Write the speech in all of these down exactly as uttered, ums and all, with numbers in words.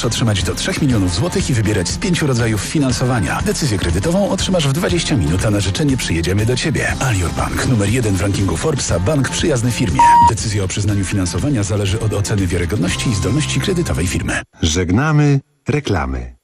możesz otrzymać do trzech milionów złotych i wybierać z pięciu rodzajów finansowania. Decyzję kredytową otrzymasz w dwadzieścia minut, a na życzenie przyjedziemy do Ciebie. Alior Bank, numer jeden w rankingu Forbesa, bank przyjazny firmie. Decyzja o przyznaniu finansowania zależy od oceny wiarygodności i zdolności kredytowej firmy. Żegnamy reklamy.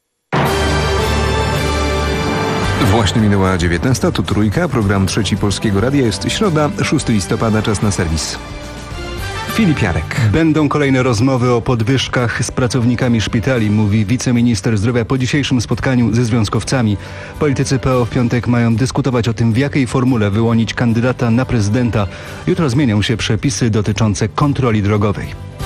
Właśnie minęła dziewiętnasta, tu Trójka, program Trzeci Polskiego Radia. Jest środa, szóstego listopada, czas na serwis. Filip Jarek. Będą kolejne rozmowy o podwyżkach z pracownikami szpitali, mówi wiceminister zdrowia po dzisiejszym spotkaniu ze związkowcami. Politycy P O w piątek mają dyskutować o tym, w jakiej formule wyłonić kandydata na prezydenta. Jutro zmienią się przepisy dotyczące kontroli drogowej.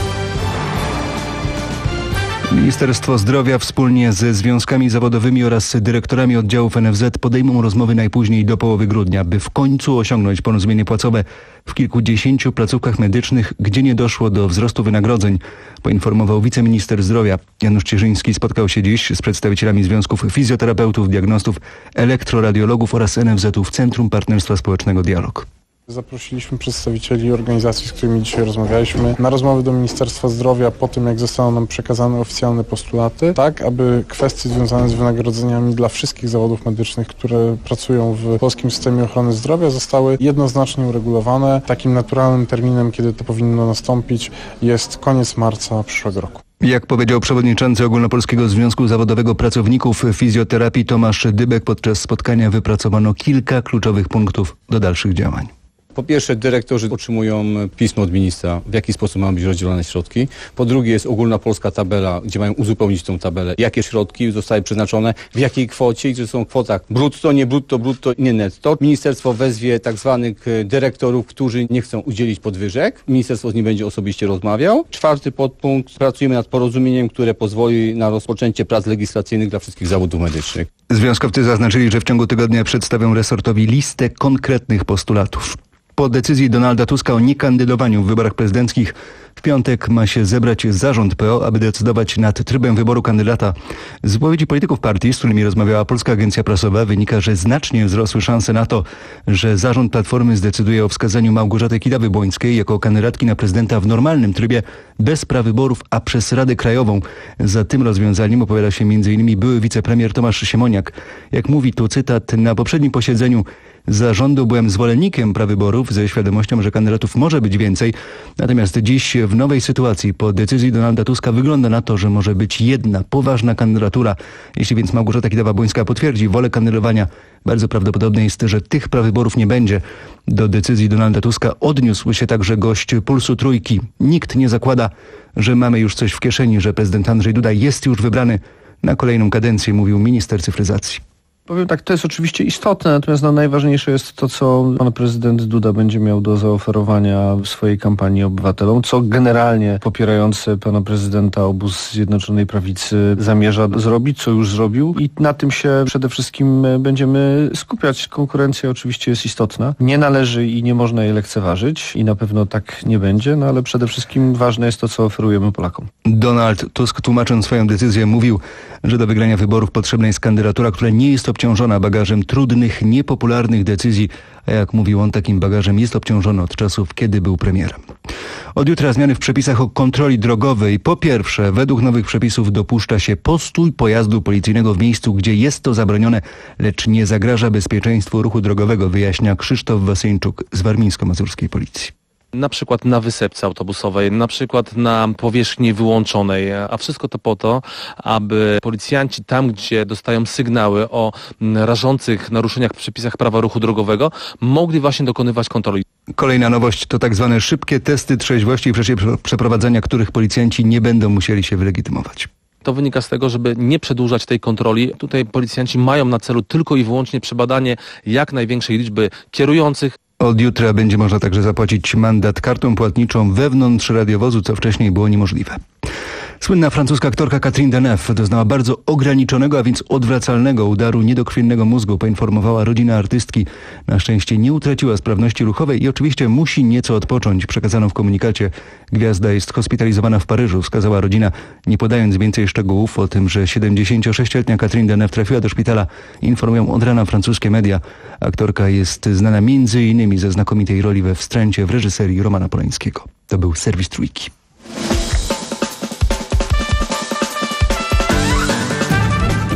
Ministerstwo Zdrowia wspólnie ze związkami zawodowymi oraz dyrektorami oddziałów N F Z podejmą rozmowy najpóźniej do połowy grudnia, by w końcu osiągnąć porozumienie płacowe w kilkudziesięciu placówkach medycznych, gdzie nie doszło do wzrostu wynagrodzeń, poinformował wiceminister zdrowia. Janusz Cierzyński spotkał się dziś z przedstawicielami związków fizjoterapeutów, diagnostów, elektroradiologów oraz N F Z-ów Centrum Partnerstwa Społecznego Dialog. Zaprosiliśmy przedstawicieli organizacji, z którymi dzisiaj rozmawialiśmy, na rozmowy do Ministerstwa Zdrowia po tym, jak zostaną nam przekazane oficjalne postulaty, tak aby kwestie związane z wynagrodzeniami dla wszystkich zawodów medycznych, które pracują w polskim systemie ochrony zdrowia, zostały jednoznacznie uregulowane. Takim naturalnym terminem, kiedy to powinno nastąpić, jest koniec marca przyszłego roku. Jak powiedział przewodniczący Ogólnopolskiego Związku Zawodowego Pracowników Fizjoterapii Tomasz Dybek, podczas spotkania wypracowano kilka kluczowych punktów do dalszych działań. Po pierwsze, dyrektorzy otrzymują pismo od ministra, w jaki sposób mają być rozdzielone środki. Po drugie, jest ogólna polska tabela, gdzie mają uzupełnić tą tabelę, jakie środki zostały przeznaczone, w jakiej kwocie i że są w kwotach brutto, nie brutto, brutto, nie netto. Ministerstwo wezwie tak zwanych dyrektorów, którzy nie chcą udzielić podwyżek. Ministerstwo z nimi będzie osobiście rozmawiał. Czwarty podpunkt, pracujemy nad porozumieniem, które pozwoli na rozpoczęcie prac legislacyjnych dla wszystkich zawodów medycznych. Związkowcy zaznaczyli, że w ciągu tygodnia przedstawią resortowi listę konkretnych postulatów. Po decyzji Donalda Tuska o niekandydowaniu w wyborach prezydenckich w piątek ma się zebrać zarząd P O, aby decydować nad trybem wyboru kandydata. Z wypowiedzi polityków partii, z którymi rozmawiała Polska Agencja Prasowa, wynika, że znacznie wzrosły szanse na to, że zarząd Platformy zdecyduje o wskazaniu Małgorzaty Kidawy-Błońskiej jako kandydatki na prezydenta w normalnym trybie, bez prawyborów, a przez Radę Krajową. Za tym rozwiązaniem opowiada się między innymi były wicepremier Tomasz Siemoniak. Jak mówi tu cytat, na poprzednim posiedzeniu zarządu byłem zwolennikiem prawyborów ze świadomością, że kandydatów może być więcej. Natomiast dziś w nowej sytuacji po decyzji Donalda Tuska wygląda na to, że może być jedna poważna kandydatura. Jeśli więc Małgorzata Kidawa-Błońska potwierdzi wolę kandydowania, bardzo prawdopodobne jest, że tych prawyborów nie będzie. Do decyzji Donalda Tuska odniósł się także gość Pulsu Trójki. Nikt nie zakłada, że mamy już coś w kieszeni, że prezydent Andrzej Duda jest już wybrany na kolejną kadencję, mówił minister cyfryzacji. Powiem tak, to jest oczywiście istotne, natomiast no, najważniejsze jest to, co pan prezydent Duda będzie miał do zaoferowania w swojej kampanii obywatelom, co generalnie popierający pana prezydenta obóz Zjednoczonej Prawicy zamierza zrobić, co już zrobił i na tym się przede wszystkim będziemy skupiać. Konkurencja oczywiście jest istotna, nie należy i nie można jej lekceważyć i na pewno tak nie będzie, no ale przede wszystkim ważne jest to, co oferujemy Polakom. Donald Tusk, tłumacząc swoją decyzję, mówił, że do wygrania wyborów potrzebna jest kandydatura, która nie jest obciążona bagażem trudnych, niepopularnych decyzji, a jak mówił on, takim bagażem jest obciążony od czasów, kiedy był premierem. Od jutra zmiany w przepisach o kontroli drogowej. Po pierwsze, według nowych przepisów dopuszcza się postój pojazdu policyjnego w miejscu, gdzie jest to zabronione, lecz nie zagraża bezpieczeństwu ruchu drogowego, wyjaśnia Krzysztof Wasyńczuk z warmińsko-mazurskiej policji. Na przykład na wysepce autobusowej, na przykład na powierzchni wyłączonej, a wszystko to po to, aby policjanci tam, gdzie dostają sygnały o rażących naruszeniach w przepisach prawa ruchu drogowego, mogli właśnie dokonywać kontroli. Kolejna nowość to tak zwane szybkie testy trzeźwości, w czasie przeprowadzania których policjanci nie będą musieli się wylegitymować. To wynika z tego, żeby nie przedłużać tej kontroli. Tutaj policjanci mają na celu tylko i wyłącznie przebadanie jak największej liczby kierujących. Od jutra będzie można także zapłacić mandat kartą płatniczą wewnątrz radiowozu, co wcześniej było niemożliwe. Słynna francuska aktorka Catherine Deneuve doznała bardzo ograniczonego, a więc odwracalnego udaru niedokrwiennego mózgu, poinformowała rodzina artystki. Na szczęście nie utraciła sprawności ruchowej i oczywiście musi nieco odpocząć, przekazano w komunikacie. Gwiazda jest hospitalizowana w Paryżu, wskazała rodzina, nie podając więcej szczegółów o tym, że siedemdziesięciosześcioletnia Catherine Deneuve trafiła do szpitala. Informują od rana francuskie media. Aktorka jest znana między innymi ze znakomitej roli we Wstręcie w reżyserii Romana Polańskiego. To był serwis Trójki.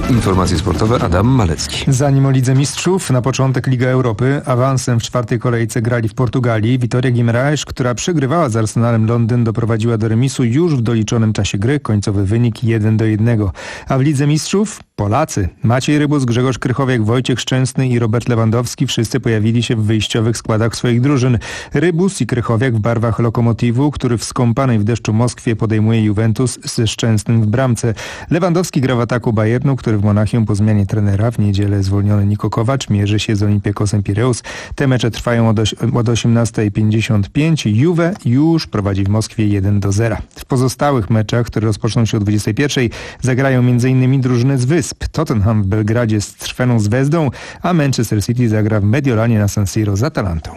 Informacje sportowe Adam Malecki. Zanim o Lidze Mistrzów, na początek Liga Europy. Awansem w czwartej kolejce grali w Portugalii. Vitória Guimarães, która przegrywała z Arsenalem Londyn, doprowadziła do remisu już w doliczonym czasie gry. Końcowy wynik jeden do jednego. A w Lidze Mistrzów Polacy. Maciej Rybus, Grzegorz Krychowiak, Wojciech Szczęsny i Robert Lewandowski wszyscy pojawili się w wyjściowych składach swoich drużyn. Rybus i Krychowiak w barwach Lokomotivu, który w skąpanej w deszczu Moskwie podejmuje Juventus ze Szczęsnym w bramce. Lewandowski gra w ataku Bayernu, który w Monachium po zmianie trenera w niedzielę zwolniony Niko Kovac mierzy się z Olympiakosem Pireus. Te mecze trwają od, od osiemnasta pięćdziesiąt pięć. Juve już prowadzi w Moskwie jeden do zera. W pozostałych meczach, które rozpoczną się o dwudziestej pierwszej, zagrają m.in. drużyny z Wysp. Tottenham w Belgradzie z Crveną Zvezdą, a Manchester City zagra w Mediolanie na San Siro z Atalantą.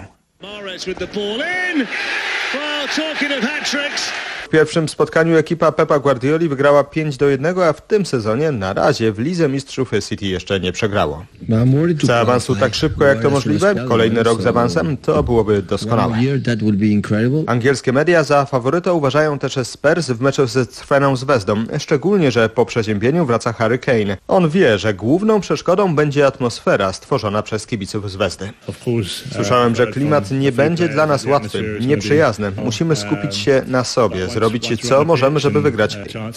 W pierwszym spotkaniu ekipa Pepa Guardioli wygrała pięć do jednego, a w tym sezonie na razie w Lidze Mistrzów City jeszcze nie przegrało. Chce awansu tak szybko jak to możliwe? Kolejny rok z awansem? To byłoby doskonałe. Angielskie media za faworyta uważają też Spurs w meczu ze Crveną Zvezdą, szczególnie, że po przeziębieniu wraca Harry Kane. On wie, że główną przeszkodą będzie atmosfera stworzona przez kibiców Zvezdy. Słyszałem, że klimat nie będzie dla nas łatwy, nieprzyjazny. Musimy skupić się na sobie, zrobić co możemy, żeby wygrać.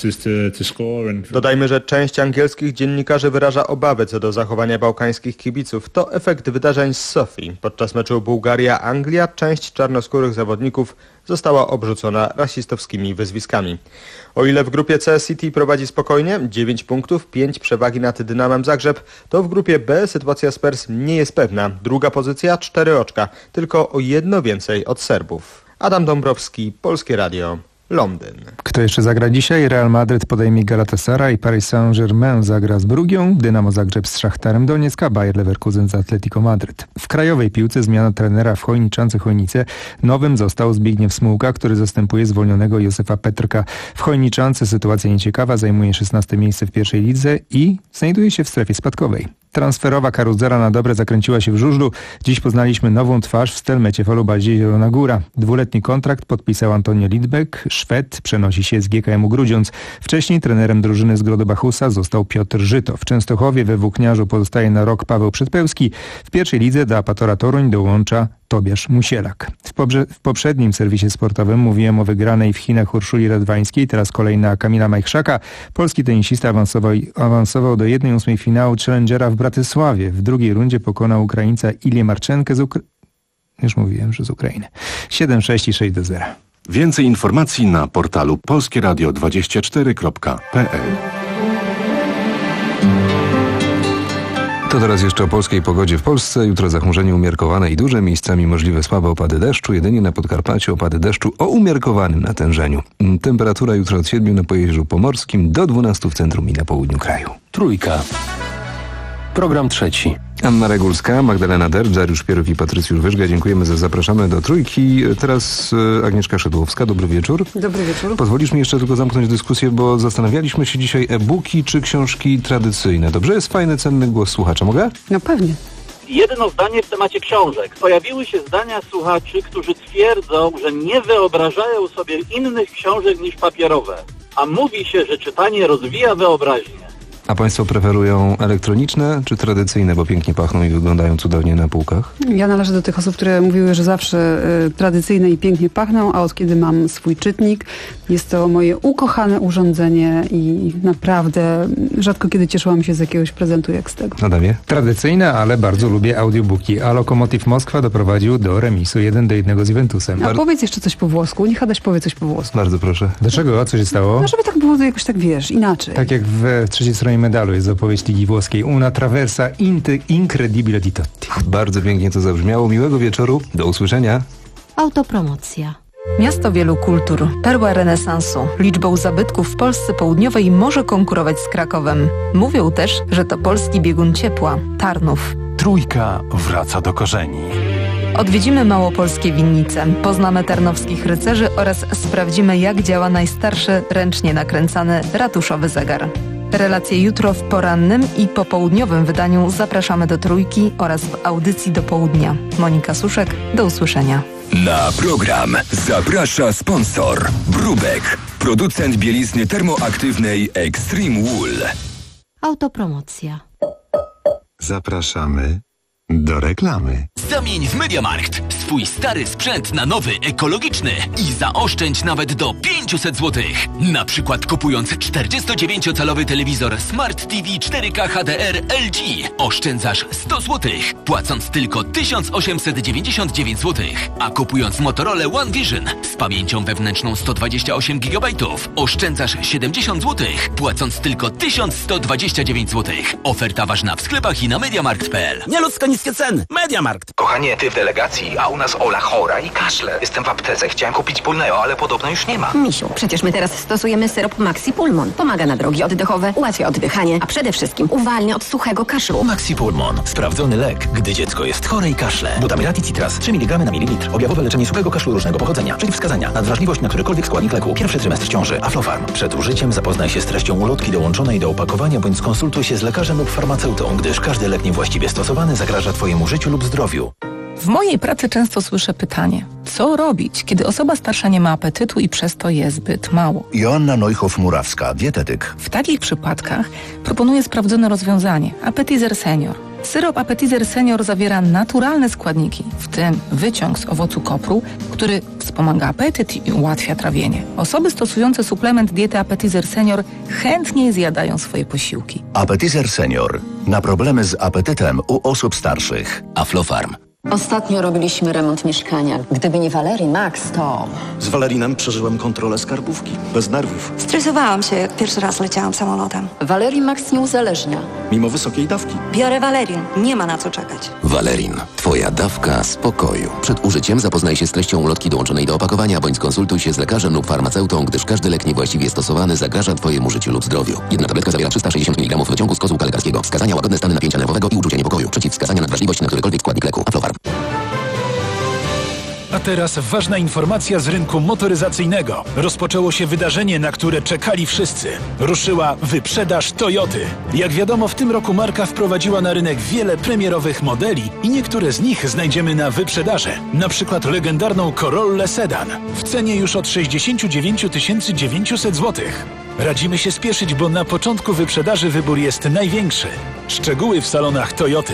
Dodajmy, że część angielskich dziennikarzy wyraża obawy co do zachowania bałkańskich kibiców. To efekt wydarzeń z Sofii. Podczas meczu Bułgaria-Anglia część czarnoskórych zawodników została obrzucona rasistowskimi wyzwiskami. O ile w grupie C City prowadzi spokojnie, dziewięć punktów, pięć przewagi nad Dynamem Zagrzeb, to w grupie B sytuacja Spurs nie jest pewna. Druga pozycja, cztery oczka, tylko o jedno więcej od Serbów. Adam Dąbrowski, Polskie Radio, Londyn. Kto jeszcze zagra dzisiaj? Real Madryt podejmie Galatasaray, Paris Saint-Germain zagra z Brugią, Dynamo Zagrzeb z Szachtarem Donieck, Bayer Leverkusen z Atletico Madryt. W krajowej piłce zmiana trenera w Chojniczance Chojnice. Nowym został Zbigniew Smułka, który zastępuje zwolnionego Józefa Petrka. W Chojniczance sytuacja nieciekawa, zajmuje szesnaste miejsce w pierwszej lidze i znajduje się w strefie spadkowej. Transferowa karuzela na dobre zakręciła się w żużlu. Dziś poznaliśmy nową twarz w Stelmecie Falubazie Zielona Góra. Dwuletni kontrakt podpisał Antonio Lidbeck. Szwed przenosi się z G K M-u Grudziądz. Wcześniej trenerem drużyny z Grodobachusa został Piotr Żyto. W Częstochowie we Włókniarzu pozostaje na rok Paweł Przedpełski. W pierwszej lidze do Apatora Toruń dołącza Tobiasz Musielak. W, pobrze- w poprzednim serwisie sportowym mówiłem o wygranej w Chinach Urszuli Radwańskiej, teraz kolejna Kamila Majchrzaka. Polski tenisista awansował, awansował do jednej ósmej finału Challengera w Bratysławie. W drugiej rundzie pokonał Ukraińca Ilię Marczenkę z Ukra- Już mówiłem, że z Ukrainy. siedem sześć i sześć do zera. Więcej informacji na portalu polskieradio dwadzieścia cztery kropka p l. To teraz jeszcze o polskiej pogodzie w Polsce. Jutro zachmurzenie umiarkowane i duże, miejscami możliwe słabe opady deszczu. Jedynie na Podkarpaciu opady deszczu o umiarkowanym natężeniu. Temperatura jutro od siedmiu na Pojezierzu Pomorskim do dwunastu w centrum i na południu kraju. Trójka. Program trzeci. Anna Regulska, Magdalena Derb, Dariusz Pieruk i Patrycjusz Wyżga. Dziękujemy za zapraszamy do Trójki. Teraz Agnieszka Szydłowska. Dobry wieczór. Dobry wieczór. Pozwolisz mi jeszcze tylko zamknąć dyskusję, bo zastanawialiśmy się dzisiaj e-booki czy książki tradycyjne. Dobrze? Jest fajny, cenny głos słuchacza. Mogę? No pewnie. Jedno zdanie w temacie książek. Pojawiły się zdania słuchaczy, którzy twierdzą, że nie wyobrażają sobie innych książek niż papierowe. A mówi się, że czytanie rozwija wyobraźnię. A państwo preferują elektroniczne czy tradycyjne, bo pięknie pachną i wyglądają cudownie na półkach? Ja należę do tych osób, które mówiły, że zawsze y, tradycyjne i pięknie pachną, a od kiedy mam swój czytnik, jest to moje ukochane urządzenie i naprawdę rzadko kiedy cieszyłam się z jakiegoś prezentu jak z tego. Adamie? Tradycyjne, ale bardzo lubię audiobooki, a Lokomotiv Moskwa doprowadził do remisu jeden do jednego z Juventusem. A Bar- powiedz jeszcze coś po włosku. Niech Adaś powie coś po włosku. Bardzo proszę. Dlaczego? Co się stało? No żeby tak było jakoś tak, wiesz, inaczej. Tak jak w trzeciej stronie medalu jest opowieść Ligi Włoskiej. Una traversa incredibile di tutti. Bardzo pięknie to zabrzmiało. Miłego wieczoru. Do usłyszenia. Autopromocja. Miasto wielu kultur, perła renesansu. Liczbą zabytków w Polsce Południowej może konkurować z Krakowem. Mówią też, że to polski biegun ciepła, Tarnów. Trójka wraca do korzeni. Odwiedzimy małopolskie winnice, poznamy tarnowskich rycerzy oraz sprawdzimy, jak działa najstarszy, ręcznie nakręcany ratuszowy zegar. Relacje jutro w porannym i popołudniowym wydaniu zapraszamy do Trójki oraz w audycji do południa. Monika Suszek, do usłyszenia. Na program zaprasza sponsor Brubek, producent bielizny termoaktywnej Extreme Wool. Autopromocja. Zapraszamy do reklamy. Zamień w MediaMarkt swój stary sprzęt na nowy, ekologiczny i zaoszczędź nawet do pięćset złotych. Na przykład kupując czterdziestodziewięciocalowy telewizor Smart T V cztery K H D R L G oszczędzasz sto złotych, płacąc tylko tysiąc osiemset dziewięćdziesiąt dziewięć złotych. A kupując Motorola One Vision z pamięcią wewnętrzną sto dwadzieścia osiem gigabajtów oszczędzasz siedemdziesiąt złotych, płacąc tylko tysiąc sto dwadzieścia dziewięć złotych. Oferta ważna w sklepach i na mediamarkt kropka p l. Nieludzko niskie ceny. MediaMarkt. Kochanie, ty w delegacji, a u nas Ola chora i kaszle. Jestem w aptece, chciałem kupić Pulneo, ale podobno już nie ma. Misiu, przecież my teraz stosujemy syrop Maxi Pulmon. Pomaga na drogi oddechowe, ułatwia oddychanie, a przede wszystkim uwalnia od suchego kaszlu. Maxi Pulmon. Sprawdzony lek, gdy dziecko jest chore i kaszle. Butamiraty Citras. trzy miligramy na mililitr. Objawowe leczenie suchego kaszlu różnego pochodzenia. Przeciwwskazania. Nadwrażliwość na którykolwiek składnik leku. Pierwszy trymestr ciąży. Aflofarm. Przed użyciem zapoznaj się z treścią ulotki dołączonej do opakowania bądź skonsultuj się z lekarzem lub farmaceutą, gdyż każdy lek niewłaściwie stosowany zagraża Twojemu życiu lub zdrowiu. W mojej pracy często słyszę pytanie, co robić, kiedy osoba starsza nie ma apetytu i przez to je zbyt mało? Joanna Neuhoff-Murawska, dietetyk. W takich przypadkach proponuję sprawdzone rozwiązanie – Appetizer Senior. Syrop Appetizer Senior zawiera naturalne składniki, w tym wyciąg z owocu kopru, który wspomaga apetyt i ułatwia trawienie. Osoby stosujące suplement diety Appetizer Senior chętniej zjadają swoje posiłki. Appetizer Senior. Na problemy z apetytem u osób starszych. Aflofarm. Ostatnio robiliśmy remont mieszkania. Gdyby nie Valerii Max, to... Z Valerinem przeżyłem kontrolę skarbówki. Bez nerwów. Stresowałam się, jak pierwszy raz leciałam samolotem. Valerii Max nie uzależnia. Mimo wysokiej dawki. Biorę Valerin. Nie ma na co czekać. Valerin. Twoja dawka spokoju. Przed użyciem zapoznaj się z treścią ulotki dołączonej do opakowania, bądź skonsultuj się z lekarzem lub farmaceutą, gdyż każdy lek niewłaściwie stosowany zagraża Twojemu życiu lub zdrowiu. Jedna tabletka zawiera trzysta sześćdziesiąt miligramów wyciągu z kozłka lekarskiego. Wskazania: łagodne stany napięcia nerwowego i uczucie niepokoju. Przeciwwskazania: nadwrażliwość na którykolwiek składnik leku. Aflofarm. A teraz ważna informacja z rynku motoryzacyjnego. Rozpoczęło się wydarzenie, na które czekali wszyscy. Ruszyła wyprzedaż Toyoty. Jak wiadomo, w tym roku marka wprowadziła na rynek wiele premierowych modeli i niektóre z nich znajdziemy na wyprzedaży. Na przykład legendarną Corollę Sedan w cenie już od sześćdziesiąt dziewięć tysięcy dziewięćset złotych. Radzimy się spieszyć, bo na początku wyprzedaży wybór jest największy. Szczegóły w salonach Toyoty.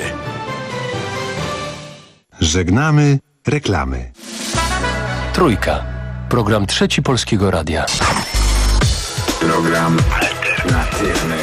Żegnamy reklamy. Trójka. Program Trzeci Polskiego Radia. Program alternatywny.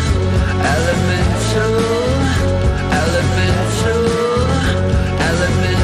Elemental, elemental, elemental.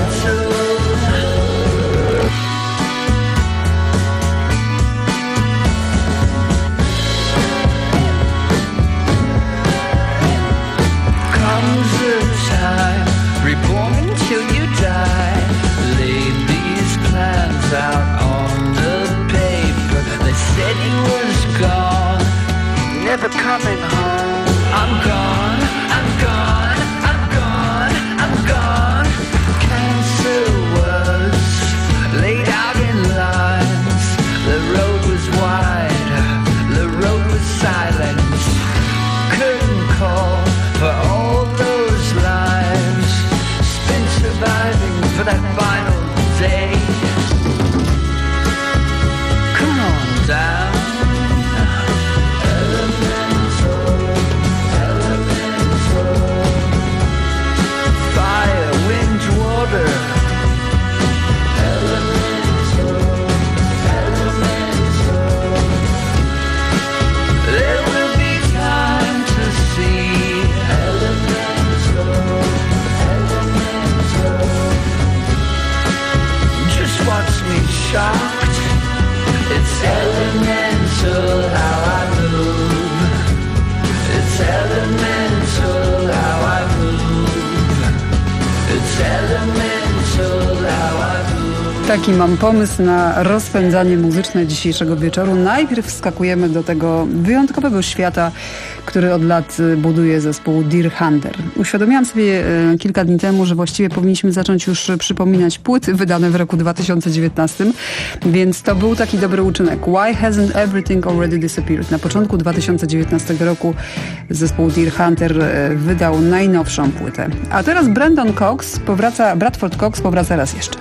Taki mam pomysł na rozpędzanie muzyczne dzisiejszego wieczoru. Najpierw wskakujemy do tego wyjątkowego świata, który od lat buduje zespół Deer Hunter. Uświadomiłam sobie kilka dni temu, że właściwie powinniśmy zacząć już przypominać płyty wydane w roku dwa tysiące dziewiętnastym, więc to był taki dobry uczynek. Why hasn't everything already disappeared? Na początku dwa tysiące dziewiętnastego roku zespół Deer Hunter wydał najnowszą płytę. A teraz Brandon Cox powraca, Bradford Cox powraca raz jeszcze.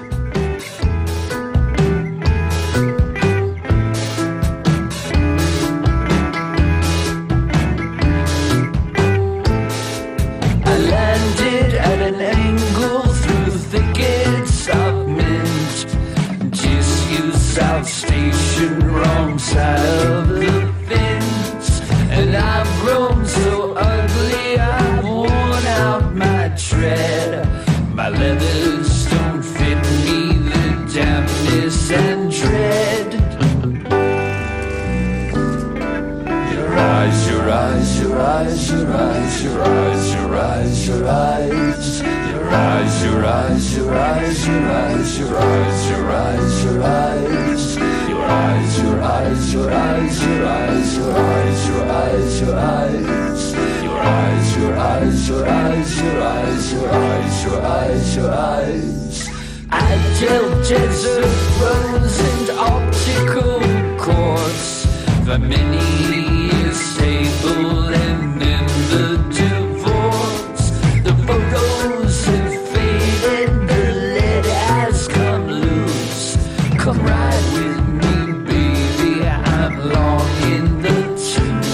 Station, wrong side of the fence, and I've grown so ugly I've worn out my tread. My leathers don't fit me, the dampness and dread. Your eyes, your eyes, your eyes, your eyes, your eyes, your eyes, your eyes. Your eyes, your eyes, your eyes, your eyes, your eyes, your eyes, your eyes. Your eyes, your eyes, your eyes, your eyes, your eyes, your eyes, your eyes. Your eyes, your eyes, your eyes, your eyes, your eyes, your eyes, your eyes. I tell desert rose and optical course for many years stable and then the divorce. The photos have faded, the lead has come loose. Come ride with me, baby, I'm long in the tooth.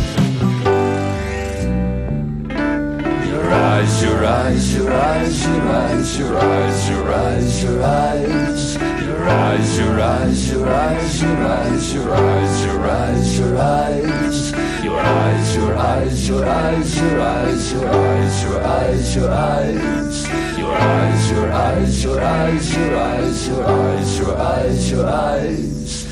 Your eyes, your eyes, your eyes, your eyes, your eyes, your eyes, your eyes. Your eyes, your eyes, your eyes, your eyes, your eyes, your eyes, your eyes. Your eyes, your eyes, your eyes, your eyes, your eyes, your eyes, your eyes. Your eyes, your eyes, your eyes, your eyes, your eyes, your eyes, your eyes.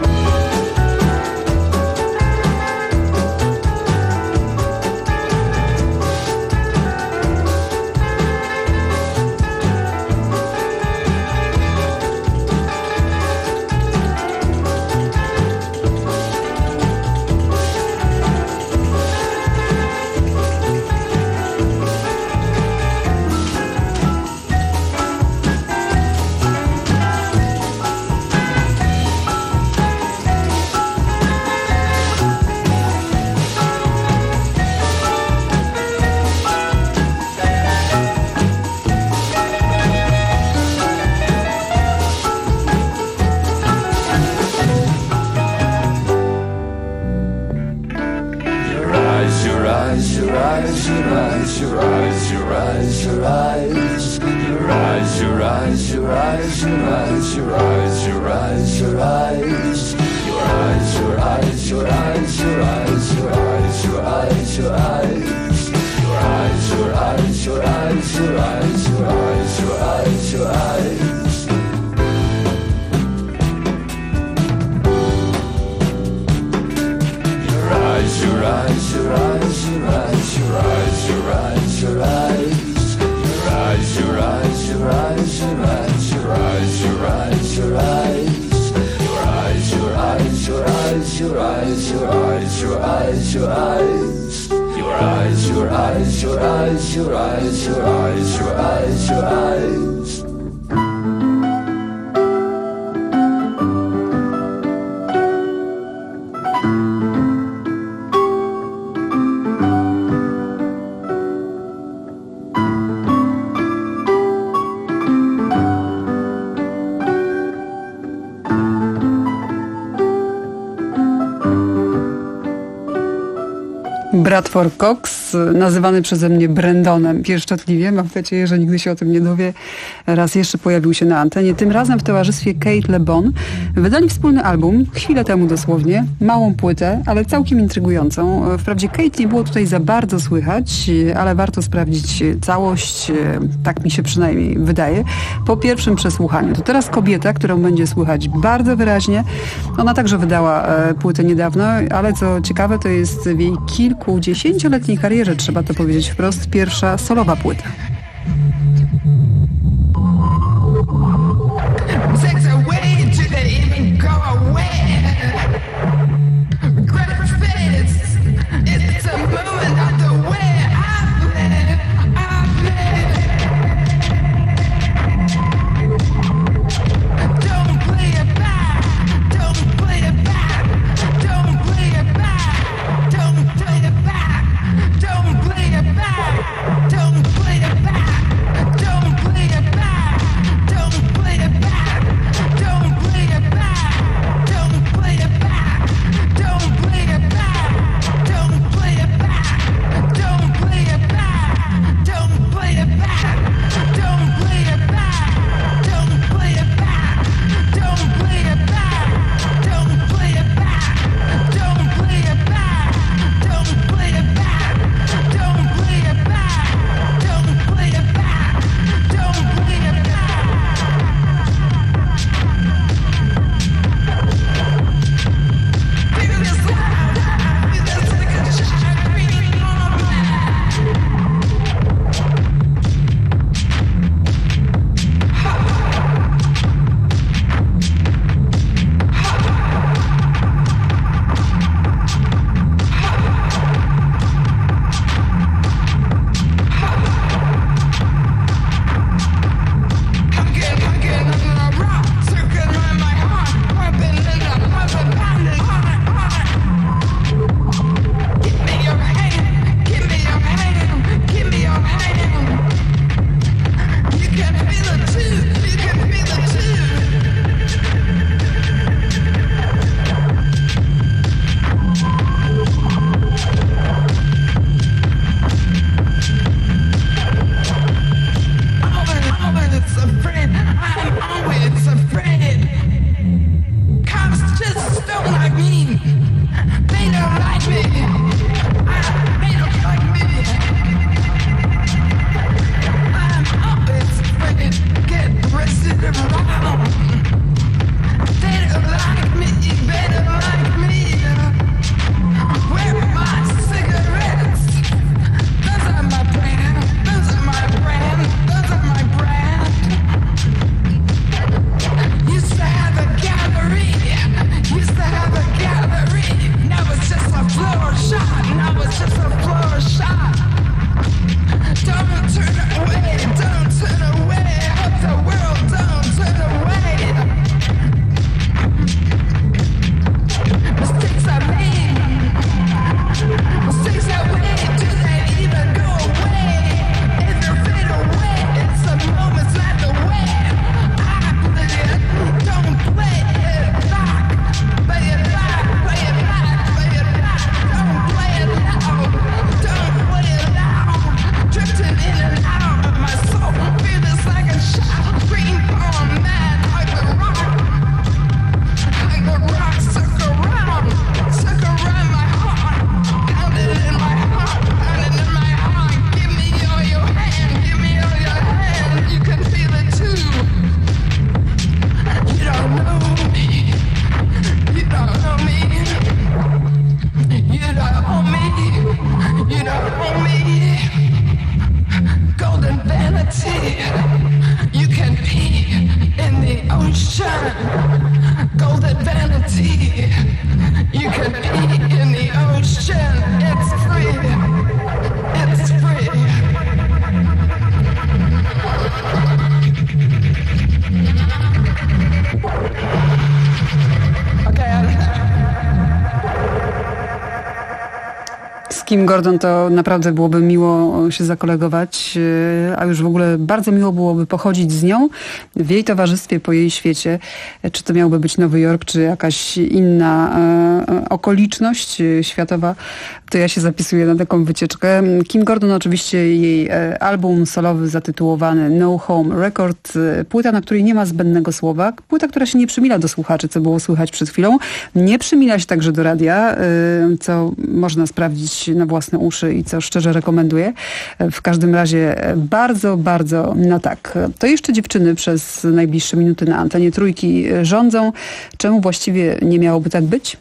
Bradford Cox, nazywany przeze mnie Brandonem pieszczotliwie. Mam nadzieję, że nigdy się o tym nie dowie. Raz jeszcze pojawił się na antenie. Tym razem w towarzystwie Kate Le Bon. Wydali wspólny album, chwilę temu dosłownie. Małą płytę, ale całkiem intrygującą. Wprawdzie Kate nie było tutaj za bardzo słychać, ale warto sprawdzić całość. Tak mi się przynajmniej wydaje. Po pierwszym przesłuchaniu. To teraz kobieta, którą będzie słychać bardzo wyraźnie. Ona także wydała płytę niedawno, ale co ciekawe, to jest w jej kilkudziesięcioletniej karierze, trzeba to powiedzieć wprost, pierwsza solowa płyta. Sex Kim Gordon to naprawdę byłoby miło się zakolegować, a już w ogóle bardzo miło byłoby pochodzić z nią w jej towarzystwie po jej świecie. Czy to miałby być Nowy Jork, czy jakaś inna e, okoliczność światowa, to ja się zapisuję na taką wycieczkę. Kim Gordon oczywiście jej e, album solowy zatytułowany No Home Record, e, płyta, na której nie ma zbędnego słowa, płyta, która się nie przymila do słuchaczy, co było słychać przed chwilą, nie przymila się także do radia, e, co można sprawdzić na własne uszy i co szczerze rekomenduję. W każdym razie bardzo, bardzo na tak. To jeszcze dziewczyny przez najbliższe minuty na antenie Trójki rządzą. Czemu właściwie nie miałoby tak być?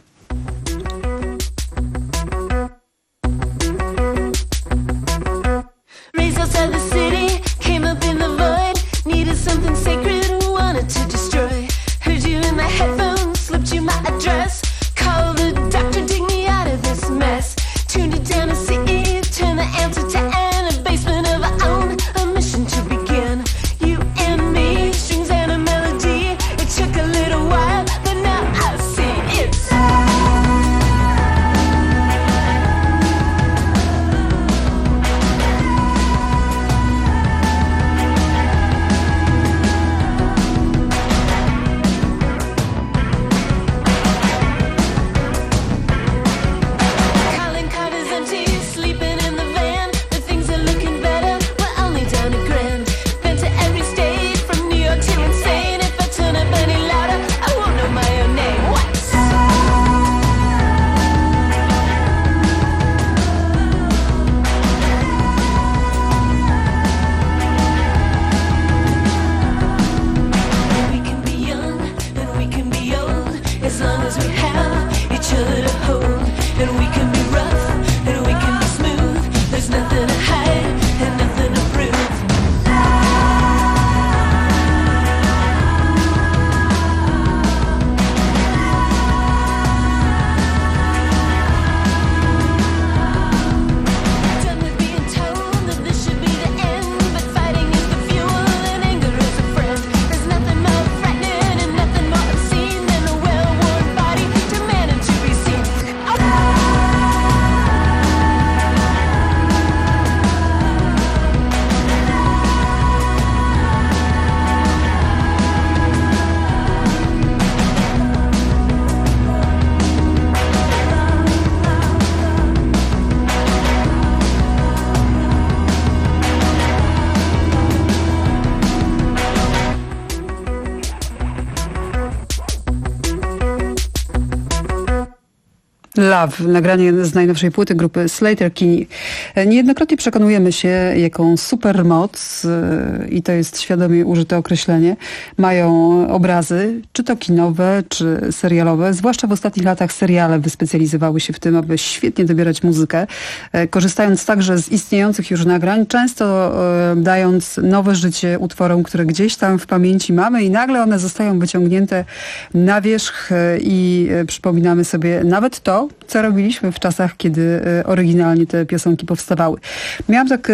Love, nagranie z najnowszej płyty grupy Sleater-Kinney. Niejednokrotnie przekonujemy się, jaką supermoc, i to jest świadomie użyte określenie, mają obrazy, czy to kinowe, czy serialowe. Zwłaszcza w ostatnich latach seriale wyspecjalizowały się w tym, aby świetnie dobierać muzykę, korzystając także z istniejących już nagrań, często dając nowe życie utworom, które gdzieś tam w pamięci mamy i nagle one zostają wyciągnięte na wierzch i przypominamy sobie nawet to, co robiliśmy w czasach, kiedy oryginalnie te piosenki powstawały. Miałam tak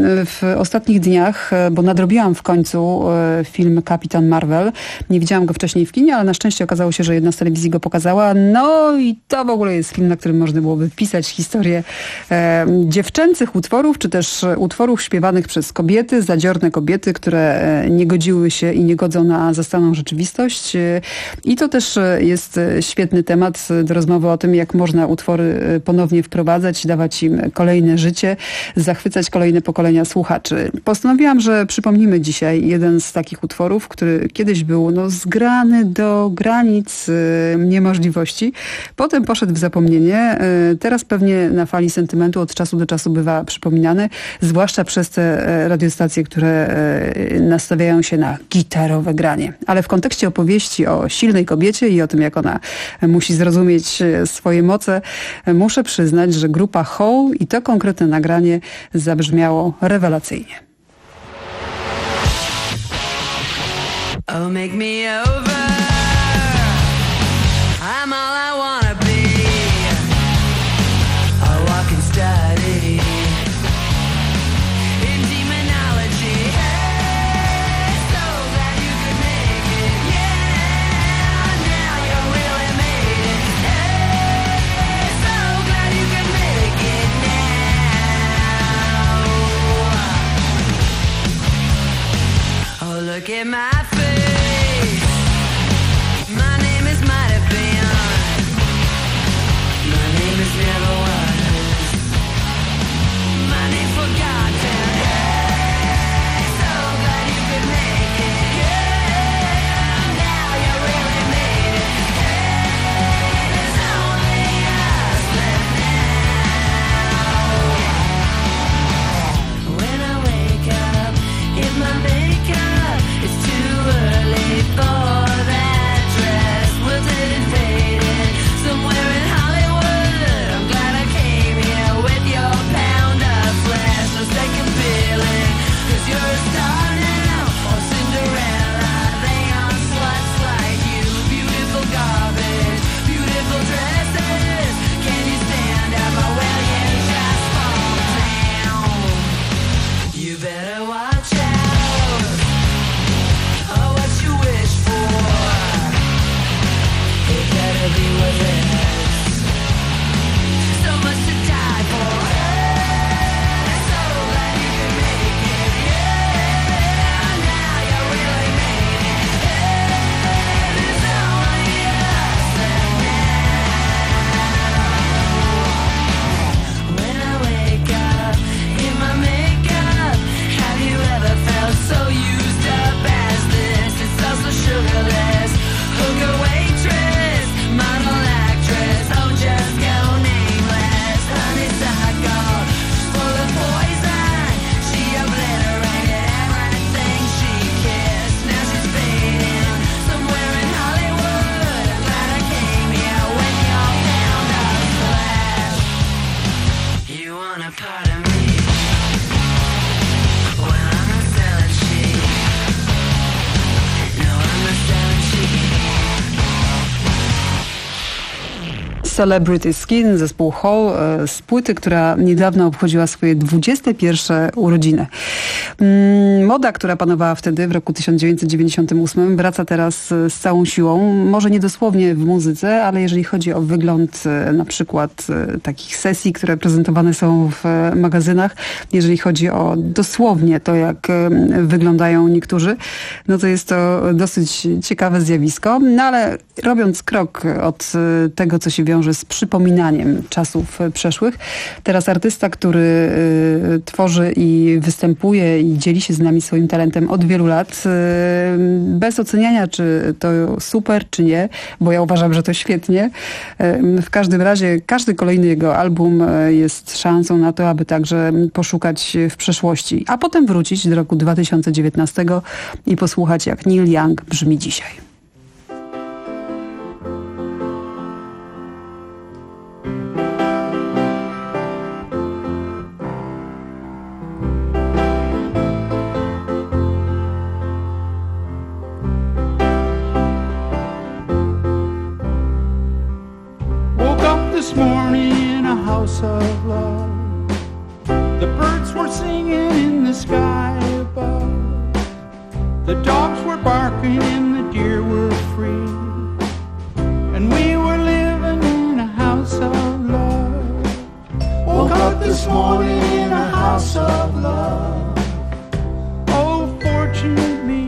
w ostatnich dniach, bo nadrobiłam w końcu film Kapitan Marvel. Nie widziałam go wcześniej w kinie, ale na szczęście okazało się, że jedna z telewizji go pokazała. No i to w ogóle jest film, na którym można byłoby wpisać historię e, dziewczęcych utworów, czy też utworów śpiewanych przez kobiety, zadziorne kobiety, które nie godziły się i nie godzą na zastaną rzeczywistość. I to też jest świetny temat do rozmowy o tym, jak można utwory ponownie wprowadzać, dawać im kolejne życie, zachwycać kolejne pokolenia słuchaczy. Postanowiłam, że przypomnimy dzisiaj jeden z takich utworów, który kiedyś był no, zgrany do granic y, niemożliwości. Potem poszedł w zapomnienie. Y, teraz pewnie na fali sentymentu od czasu do czasu bywa przypominany, zwłaszcza przez te radiostacje, które y, nastawiają się na gitarowe granie. Ale w kontekście opowieści o silnej kobiecie i o tym, jak ona musi zrozumieć swoje moce, muszę przyznać, że grupa Hole i to konkretne nagranie zabrzmiało rewelacyjnie. Oh, make me over. I'm all I wanna be. A walking study in demonology. Hey, so glad you could make it. Yeah, now you really made it. Hey, so glad you could make it now. Look at my face. My name is might have been. My name is never was. My name forgotten. Hey, so glad you could make it. Yeah, now you really made it. Hey, there's only us left now. When I wake up, if my makeup is too early for that dress, was it faded somewhere in Hollywood? I'm glad I came here with your pound of flesh. No second feeling, cause you're a star now, or Cinderella. They aren't sluts like you. Beautiful garbage, beautiful dresses. Can you stand up or will you just fall down? You better watch out. Oh, what you wish for? It better be worth it. So much to die for. Hey, so glad you could make it. Yeah, now you really made it. Hey, there's only us left now. When I wake up in my makeup, have you ever felt so used up as this? It's also sugarless. Hooker, waitress, model, actress, oh just go nameless. Honeysuckle, she's full of poison. She obliterated everything she kissed. Now she's fading somewhere in Hollywood. I'm glad I came here with your pound of flesh. You want a part of me? Well, I'm not selling cheap. No, I'm not selling cheap. Celebrity Skin, zespół Hall, e, z płyty, która niedawno obchodziła swoje dwudzieste pierwsze urodziny. Mm, Moda, która panowała wtedy, w roku tysiąc dziewięćset dziewięćdziesiątym ósmym, wraca teraz e, z całą siłą. Może nie dosłownie w muzyce, ale jeżeli chodzi o wygląd e, na przykład e, takich sesji, które prezentowane są w e, magazynach, jeżeli chodzi o dosłownie to, jak e, wyglądają niektórzy, no to jest to dosyć ciekawe zjawisko. No ale robiąc krok od e, tego, co się wiąże z przypominaniem czasów e, przeszłych, teraz artysta, który e, tworzy i występuje i dzieli się z nami swoim talentem od wielu lat, e, bez oceniania, czy to super, czy nie, bo ja uważam, że to świetnie. E, w każdym razie każdy kolejny jego album e, jest szansą na to, aby także poszukać w przeszłości, a potem wrócić do roku dwa tysiące dziewiętnastego i posłuchać, jak Neil Young brzmi dzisiaj. Woke up this morning in a house of love. The birds were singing in the sky above. The dogs were barking and the deer were free. And we were living in a house of love. Woke up this morning in a house of love. Oh, fortunate me.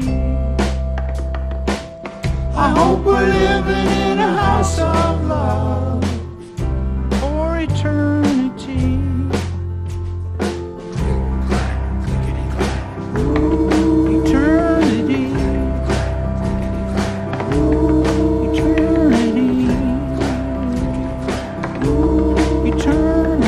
I hope we're living in a house of love for eternity. Ooh, eternity. Ooh, eternity. Ooh, eternity.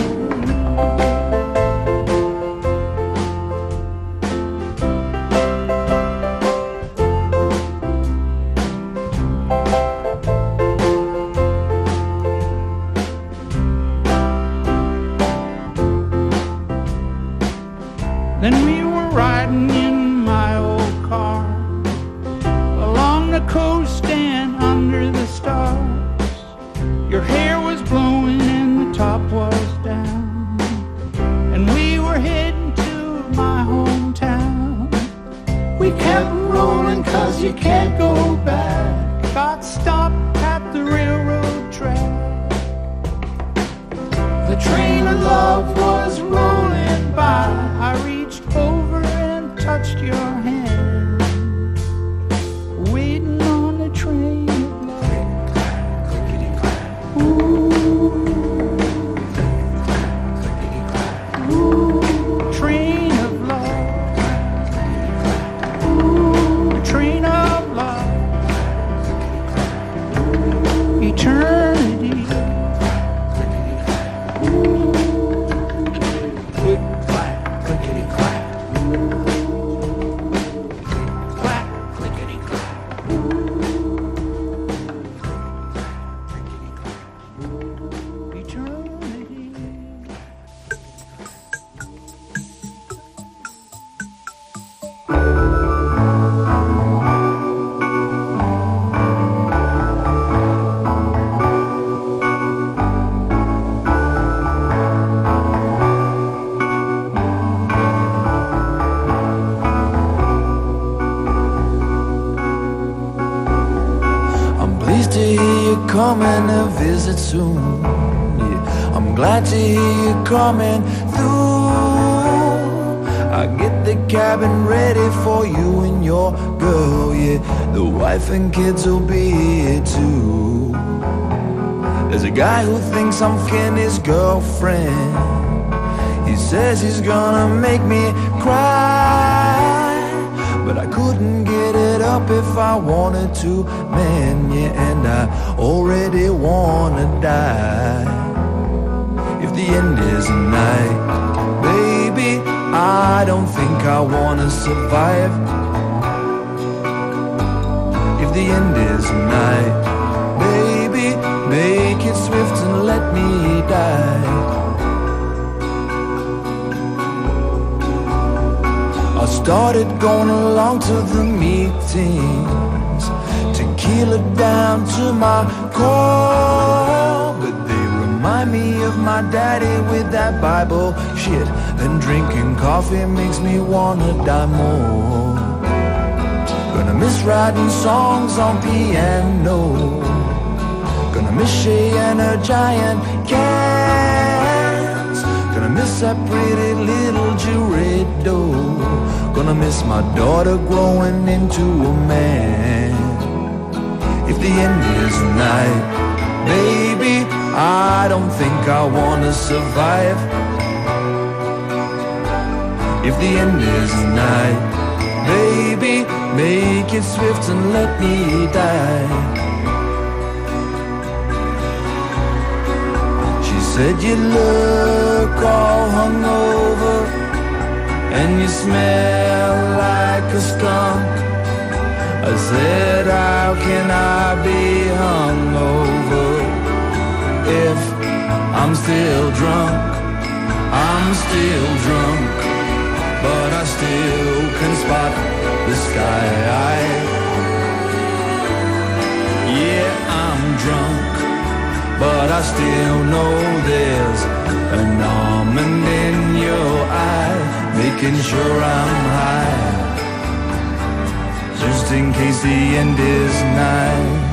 Then we were riding in my old car along the coast and under the stars. Your hair was blowing and the top was down, and we were heading to my hometown. We kept rolling 'cause you can't go back. Got stopped at the railroad track. The train of love was rolling by. I reached over and touched your hand. to hear you coming to visit soon. Yeah, I'm glad to hear you coming through. I get the cabin ready for you and your girl. Yeah, the wife and kids will be here too. There's a guy who thinks I'm Kenny's girlfriend. He says he's gonna make me cry, but I couldn't get it up if I wanted to, man, yeah, and I already wanna die. If the end is night, baby, I don't think I wanna survive. If the end is night, baby, make it swift and let me die. I started going along to the meetings, tequila down to my core, but they remind me of my daddy with that Bible shit, and drinking coffee makes me wanna die more. Gonna miss writing songs on piano, gonna miss Shay and her giant cans, gonna miss that pretty little jewelry doll, gonna miss my daughter growing into a man. If the end is night, baby, I don't think I wanna survive. If the end is night, baby, make it swift and let me die. She said you look all hungover and you smell like a skunk. I said, how can I be hungover if I'm still drunk? I'm still drunk, but I still can spot the sky. Yeah, I'm drunk, but I still know there's an almond in your eye, making sure I'm high, just in case the end is nigh.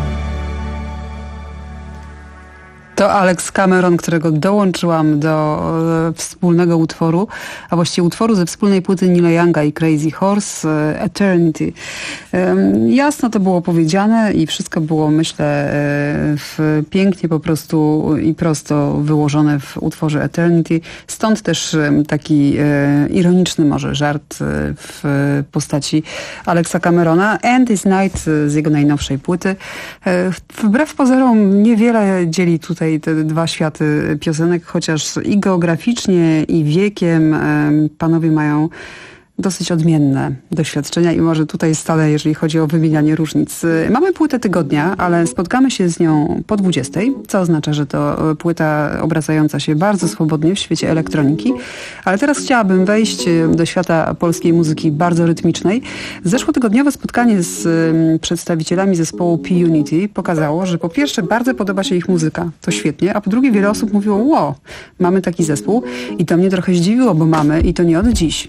To Alex Cameron, którego dołączyłam do e, wspólnego utworu, a właściwie utworu ze wspólnej płyty Neila Younga i Crazy Horse, e, Eternity. E, jasno to było powiedziane i wszystko było, myślę, e, w, pięknie po prostu i prosto wyłożone w utworze Eternity. Stąd też e, taki e, ironiczny może żart e, w postaci Alexa Camerona. And This Night z jego najnowszej płyty. E, wbrew pozorom niewiele dzieli tutaj te dwa światy piosenek, chociaż i geograficznie, i wiekiem panowie mają dosyć odmienne doświadczenia i może tutaj stale, jeżeli chodzi o wymienianie różnic. Mamy płytę tygodnia, ale spotkamy się z nią po dwudziestej, co oznacza, że to płyta obracająca się bardzo swobodnie w świecie elektroniki. Ale teraz chciałabym wejść do świata polskiej muzyki bardzo rytmicznej. Zeszłotygodniowe spotkanie z przedstawicielami zespołu P-Unity pokazało, że po pierwsze bardzo podoba się ich muzyka, to świetnie, a po drugie wiele osób mówiło, wow, mamy taki zespół i to mnie trochę zdziwiło, bo mamy i to nie od dziś.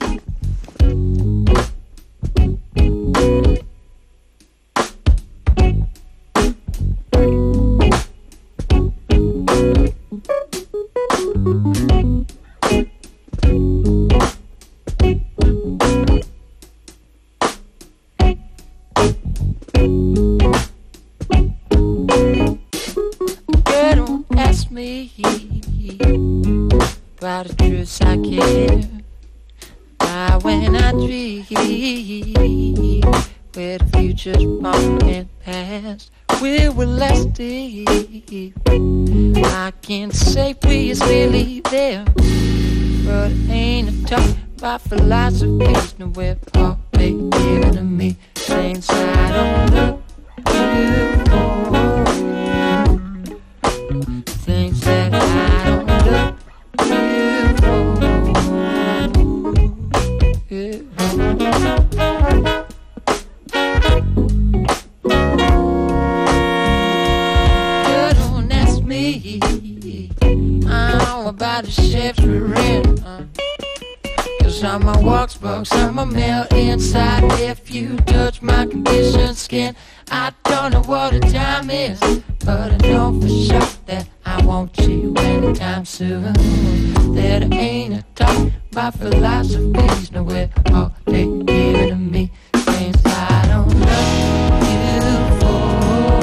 About the truths I care. Why when I dream where the future's pumping past, we will last deep. I can't say we is really there, but it ain't a talk about philosophies. No, we're all giving to me things I don't know. Things that I don't know. About the shift we're in, uh, cause I'm a wax box, I'm a male inside. If you touch my conditioned skin, I don't know what the time is, but I know for sure that I want you anytime soon. That ain't a talk about philosophies, no, we're all they giving to me things I don't love you for,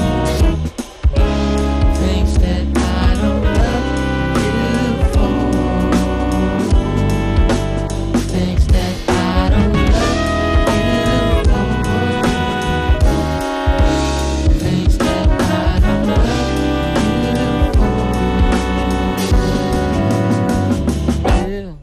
things that I don't love you for, things that I don't love you for, things that I don't love you for. Yeah.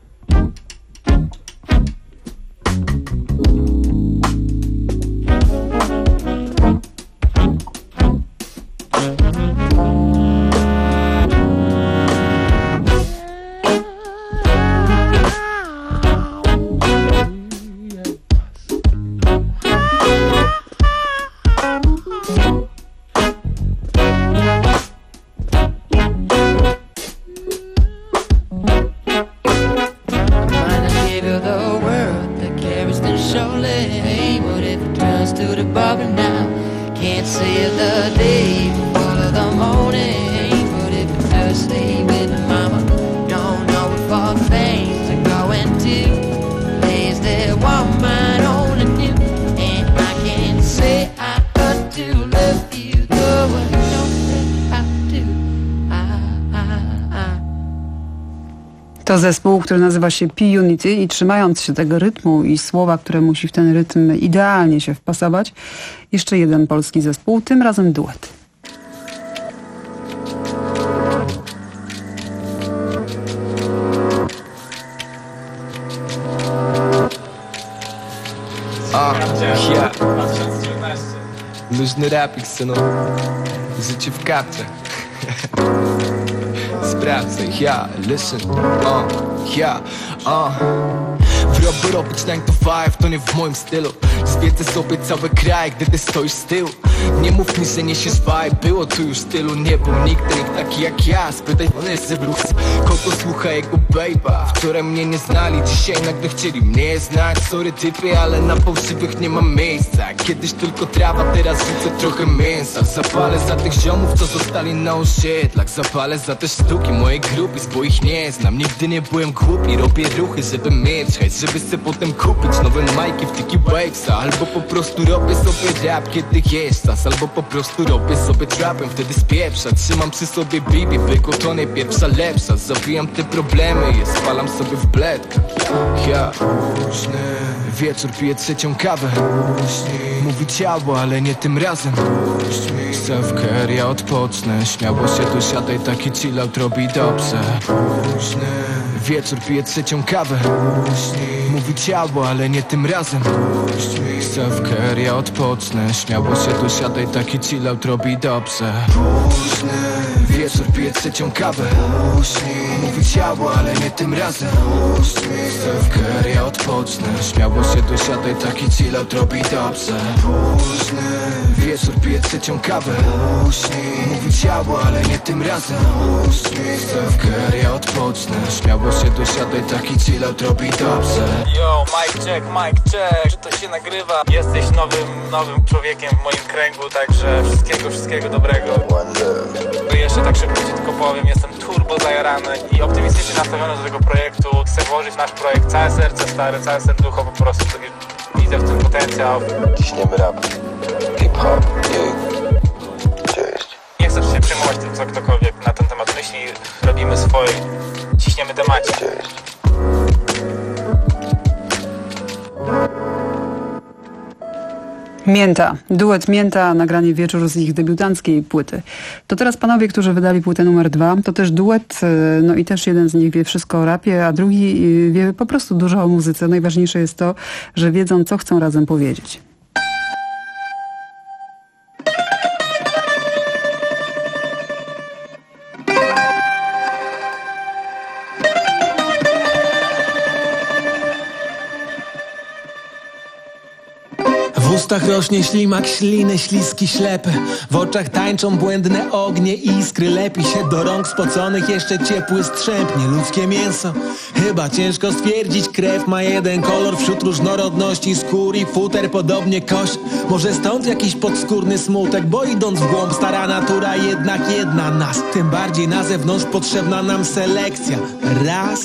To zespół, który nazywa się P-Unity i trzymając się tego rytmu i słowa, które musi w ten rytm idealnie się wpasować, jeszcze jeden polski zespół, tym razem duet. A, ja. Luźny rapik, synu. Życie w kapce. Sprawdzę, ja, listen, uh, ja, uh. Wroby robić nine to five, to nie w moim stylu. Zwiedzę sobie cały kraj, gdy ty stoisz z tyłu. Nie mów mi, że niesiesz vibe, było tu już tylu. Nie był nigdy nikt taki jak ja. Spytaj Vanessy Brooks, kogo słucha jego babe'a. Wczoraj mnie nie znali, dzisiaj nagle chcieli mnie znać. Sorry typy, ale na fałszywych nie ma miejsca. Kiedyś tylko trawa, teraz rzucę trochę mięsa. Zapalę za tych ziomów, co zostali na osiedlach. Zapalę za te sztuki mojej grupy, bo ich nie znam. Nigdy nie byłem głupi, robię ruchy, żeby mieć hajs, żeby se potem kupić nowe majki w Tiki Wavesa. Albo po prostu robię sobie rap, kiedy jest czas. Albo po prostu robię sobie trapem, wtedy spieprza. Trzymam przy sobie bibi, byku to nie pierwsza lepsza. Zabijam te problemy, je spalam sobie w bledkach. Ja późny wieczór piję trzecią kawę. Mówi ciało, ale nie tym razem. Self-care, ja odpocznę. Śmiało się tu siadaj, taki chill out robi dobrze. Późny wieczór piję trzecią kawę. Mówi ciało, ale nie tym razem. Self-care, ja odpocznę. Śmiało się tu siadaj, taki chill out robi dobrze. Późny wieczór piję trzecią kawę. Mówi ciało, ale nie tym razem. Self-care, ja odpocznę. Śmiało się tu siadaj, taki chill out robi dobrze. Późny wieczór piję trzecią kawę. Mówi ciało, ale nie tym razem. Self-care, ja odpocznę. Śmiało się tu siadaj, taki chill out robi dobrze. Yo, mic check, mic check, że to się nagrywa. Jesteś nowym, nowym człowiekiem w moim kręgu, także wszystkiego, wszystkiego dobrego. I jeszcze tak szybko ci tylko powiem, jestem turbo zajarany i optymistycznie nastawiony do tego projektu. Chcę włożyć w nasz projekt całe serce, stare, całe serducho, po prostu widzę w tym potencjał. Ciśniemy rap, hip-hop, yeah. Cześć. Nie chcę się przejmować tym, co ktokolwiek na ten temat myśli. Robimy swoje, ciśniemy temacie. Cześć. Mięta. Duet Mięta, nagranie Wieczór z ich debiutanckiej płyty. To teraz panowie, którzy wydali płytę numer dwa. To też duet, no i też jeden z nich wie wszystko o rapie, a drugi wie po prostu dużo o muzyce. Najważniejsze jest to, że wiedzą, co chcą razem powiedzieć. ustach rośnie ślimak, śliny, śliski ślepy. W oczach tańczą błędne ognie, iskry. Lepi się do rąk spoconych, jeszcze ciepły strzępnie. Ludzkie mięso, chyba ciężko stwierdzić. Krew ma jeden kolor wśród różnorodności skór i futer, podobnie kość. Może stąd jakiś podskórny smutek, bo idąc w głąb stara natura jednak jedna nas. Tym bardziej na zewnątrz potrzebna nam selekcja. Raz,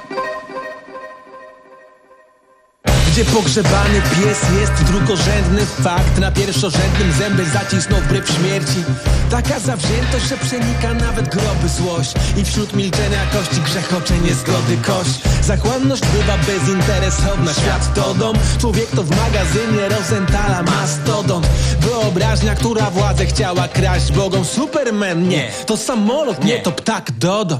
gdzie pogrzebany pies jest drugorzędny fakt. Na pierwszorzędnym zęby zacisnął wbrew śmierci. Taka zawziętość, że przenika nawet groby złość. I wśród milczenia kości grzechocze niezgody kość. Zachłanność bywa bezinteresowna, świat to dom. Człowiek to w magazynie Rosenthala mastodont. Wyobraźnia, która władzę chciała kraść bogom. Superman nie, to samolot, nie, to ptak Dodo.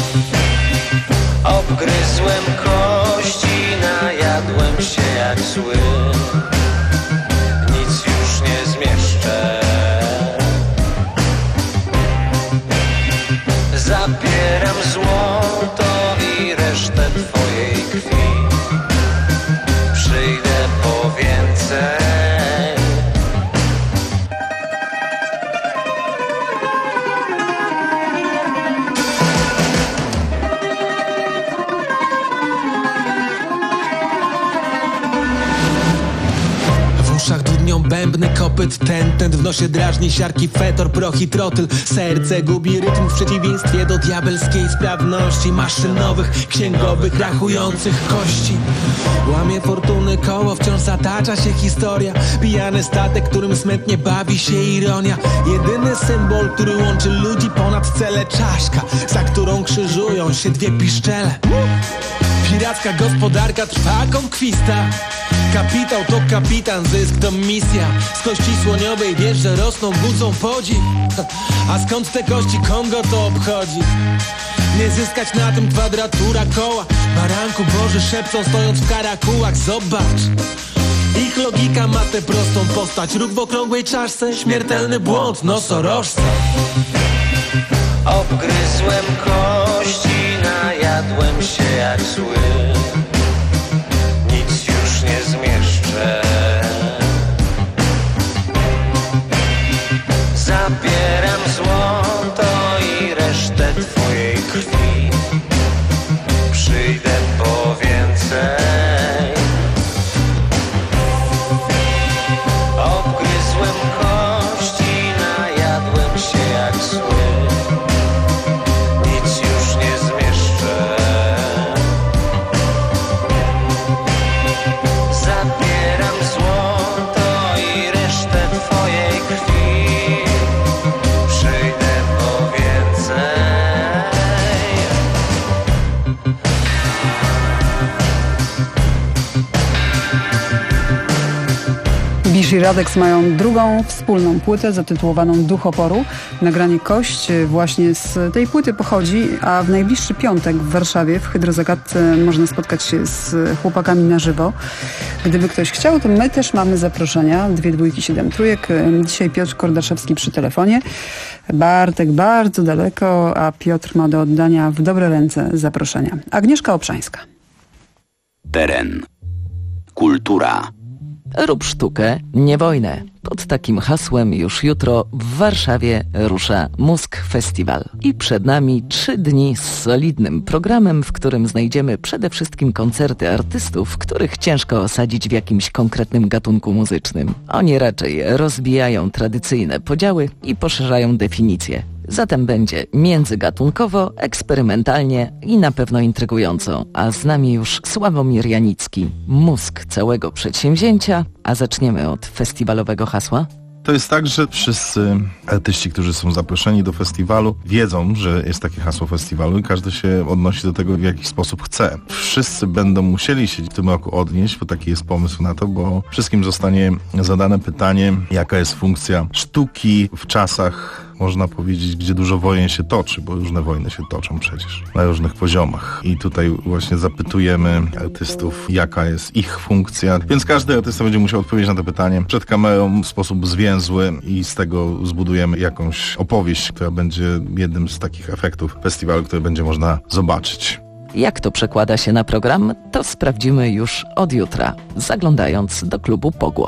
Obgryzłem kości, najadłem się jak zły. Nic już nie zmieszczę. Zabieram złoto i resztę twojej krwi. Przyjdę po więcej. Bębny, kopyt, ten, ten w nosie drażni siarki, fetor, proch i trotyl. Serce gubi rytm w przeciwieństwie do diabelskiej sprawności maszynowych, księgowych, rachujących kości. Łamie fortuny koło, wciąż zatacza się historia. Pijany statek, którym smętnie bawi się ironia. Jedyny symbol, który łączy ludzi ponad cele, czaszka, za którą krzyżują się dwie piszczele. Piracka gospodarka trwa konkwista. Kapitał to kapitan, zysk to misja. Z kości słoniowej wiesz, że rosną, budzą podziw. A skąd te kości Kongo to obchodzi? Nie zyskać na tym kwadratura koła. Baranku Boży szepcą, stojąc w karakułach. Zobacz, ich logika ma tę prostą postać. Ruch w okrągłej czaszce, śmiertelny błąd nosorożca. Obgryzłem kości, najadłem się jak zły. Nic już nie zmieszczę. Zabieram złoto i resztę twojej krwi. Przyjdę po więcej. Obgryzłem kości, najadłem się jak zły. Nic już nie zmieszczę. Zabieram złoto i resztę twojej krwi. Przyjdę po więcej. Bisz i Radex mają drugą wspólną płytę zatytułowaną Duch Oporu. Nagranie Kość właśnie z tej płyty pochodzi, a w najbliższy piątek w Warszawie w Hydrozagadce można spotkać się z chłopakami na żywo. Gdyby ktoś chciał, to my też mamy zaproszenia. Dwie dwójki, siedem trójek. Dzisiaj Piotr Kordaszewski przy telefonie. Bartek bardzo daleko, a Piotr ma do oddania w dobre ręce zaproszenia. Agnieszka Obszańska. Teren. Kultura. Rób sztukę, nie wojnę. Pod takim hasłem już jutro w Warszawie rusza Mózg Festiwal. I przed nami trzy dni z solidnym programem, w którym znajdziemy przede wszystkim koncerty artystów, których ciężko osadzić w jakimś konkretnym gatunku muzycznym. Oni raczej rozbijają tradycyjne podziały i poszerzają definicje. Zatem będzie międzygatunkowo, eksperymentalnie i na pewno intrygująco. A z nami już Sławomir Janicki, mózg całego przedsięwzięcia. A zaczniemy od festiwalowego hasła. To jest tak, że wszyscy artyści, którzy są zaproszeni do festiwalu, wiedzą, że jest takie hasło festiwalu i każdy się odnosi do tego w jakiś sposób chce. Wszyscy będą musieli się w tym roku odnieść, bo taki jest pomysł na to, bo wszystkim zostanie zadane pytanie, jaka jest funkcja sztuki w czasach, można powiedzieć, gdzie dużo wojen się toczy, bo różne wojny się toczą przecież na różnych poziomach. I tutaj właśnie zapytujemy artystów, jaka jest ich funkcja. Więc każdy artysta będzie musiał odpowiedzieć na to pytanie przed kamerą w sposób zwięzły i z tego zbudujemy jakąś opowieść, która będzie jednym z takich efektów festiwalu, który będzie można zobaczyć. Jak to przekłada się na program, to sprawdzimy już od jutra, zaglądając do klubu Pogłos.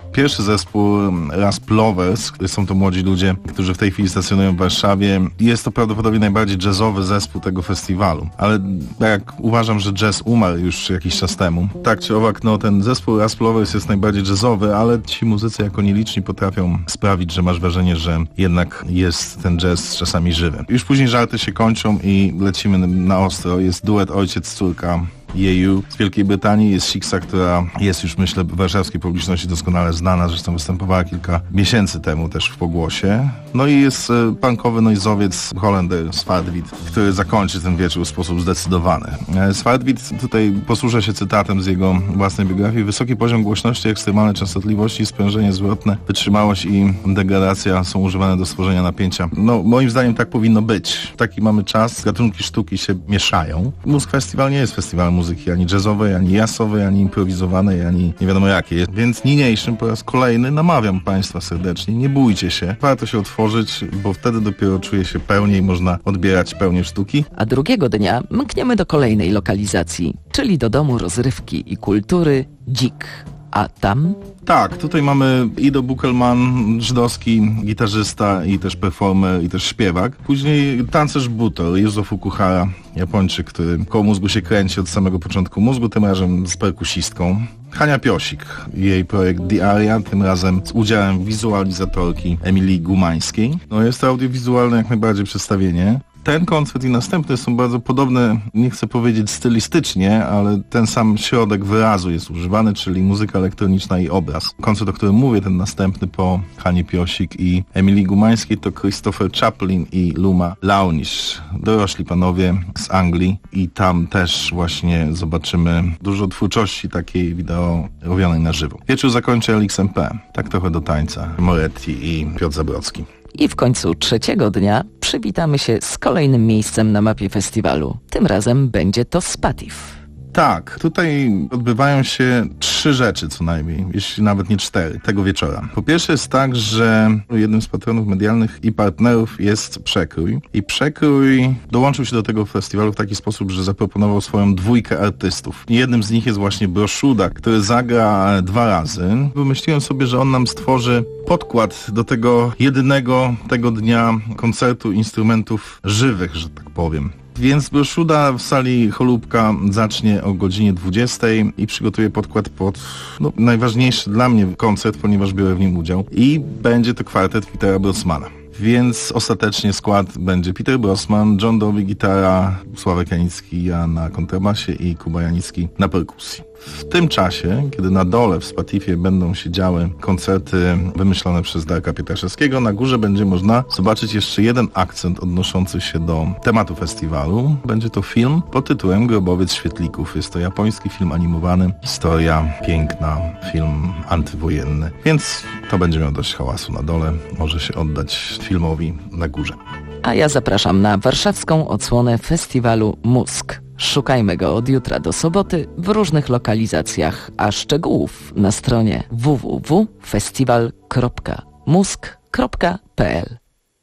Pierwszy zespół Rasp Lovers, są to młodzi ludzie, którzy w tej chwili stacjonują w Warszawie. Jest to prawdopodobnie najbardziej jazzowy zespół tego festiwalu, ale jak uważam, że jazz umarł już jakiś czas temu. Tak czy owak, no ten zespół Rasp Lovers jest najbardziej jazzowy, ale ci muzycy jako nieliczni potrafią sprawić, że masz wrażenie, że jednak jest ten jazz czasami żywy. Już później żarty się kończą i lecimy na ostro. Jest duet ojciec-córka Jeju z Wielkiej Brytanii, jest Sixa, która jest już, myślę, w warszawskiej publiczności doskonale znana, zresztą występowała kilka miesięcy temu też w Pogłosie. No i jest e, punkowy noizowiec Holender Svartwit, który zakończy ten wieczór w sposób zdecydowany. E, Svartwit, tutaj posłużę się cytatem z jego własnej biografii: wysoki poziom głośności, ekstremalne częstotliwości, sprężenie zwrotne, wytrzymałość i degradacja są używane do stworzenia napięcia. No, moim zdaniem tak powinno być. Taki mamy czas, gatunki sztuki się mieszają. Musk Festival nie jest festiwalem muzyki ani jazzowej, ani jazzowej, ani improwizowanej, ani nie wiadomo jakiej. Więc niniejszym po raz kolejny namawiam Państwa serdecznie, nie bójcie się, warto się otworzyć, bo wtedy dopiero czuje się pełniej, można odbierać pełnię sztuki. A drugiego dnia mkniemy do kolejnej lokalizacji, czyli do Domu Rozrywki i Kultury Dzik. A tam? Tak, tutaj mamy Ido Buckelman, żydowski gitarzysta i też performer i też śpiewak. Później tancerz Buto, Yuzo Fukuhara, Japończyk, który koło mózgu się kręci od samego początku mózgu, tym razem z perkusistką. Hania Piosik, jej projekt The Aria, tym razem z udziałem wizualizatorki Emilii Gumańskiej. No jest to audiowizualne jak najbardziej przedstawienie. Ten koncert i następny są bardzo podobne, nie chcę powiedzieć stylistycznie, ale ten sam środek wyrazu jest używany, czyli muzyka elektroniczna i obraz. Koncert, o którym mówię, ten następny po Hanie Piosik i Emilii Gumańskiej, to Christopher Chaplin i Luma Launish. Dorośli panowie z Anglii i tam też właśnie zobaczymy dużo twórczości takiej wideo robionej na żywo. Wieczór zakończy L X M P, tak trochę do tańca, Moretti i Piotr Zabrocki. I w końcu trzeciego dnia przywitamy się z kolejnym miejscem na mapie festiwalu. Tym razem będzie to Spatif. Tak, tutaj odbywają się trzy rzeczy co najmniej, jeśli nawet nie cztery, tego wieczora. Po pierwsze jest tak, że jednym z patronów medialnych i partnerów jest Przekrój. I Przekrój dołączył się do tego festiwalu w taki sposób, że zaproponował swoją dwójkę artystów. Jednym z nich jest właśnie Broszuda, który zagra dwa razy. Wymyśliłem sobie, że on nam stworzy podkład do tego jedynego tego dnia koncertu instrumentów żywych, że tak powiem. Więc Broszuda w sali Cholubka zacznie o godzinie dwudziestej i przygotuje podkład pod no, najważniejszy dla mnie koncert, ponieważ biorę w nim udział. I będzie to kwartet Petera Brossmana. Więc ostatecznie skład będzie Peter Brossman, John Dowie gitara, Sławek Janicki ja na kontrabasie i Kuba Janicki na perkusji. W tym czasie, kiedy na dole w Spatifie będą się działy koncerty wymyślone przez Darka Pietraszewskiego, na górze będzie można zobaczyć jeszcze jeden akcent odnoszący się do tematu festiwalu. Będzie to film pod tytułem Grobowiec Świetlików. Jest to japoński film animowany, historia piękna, film antywojenny. Więc to będzie miał dość hałasu na dole. Może się oddać filmowi na górze. A ja zapraszam na warszawską odsłonę festiwalu Musk. Szukajmy go od jutra do soboty w różnych lokalizacjach, a szczegółów na stronie w w w kropka festiwal kropka musk kropka p l.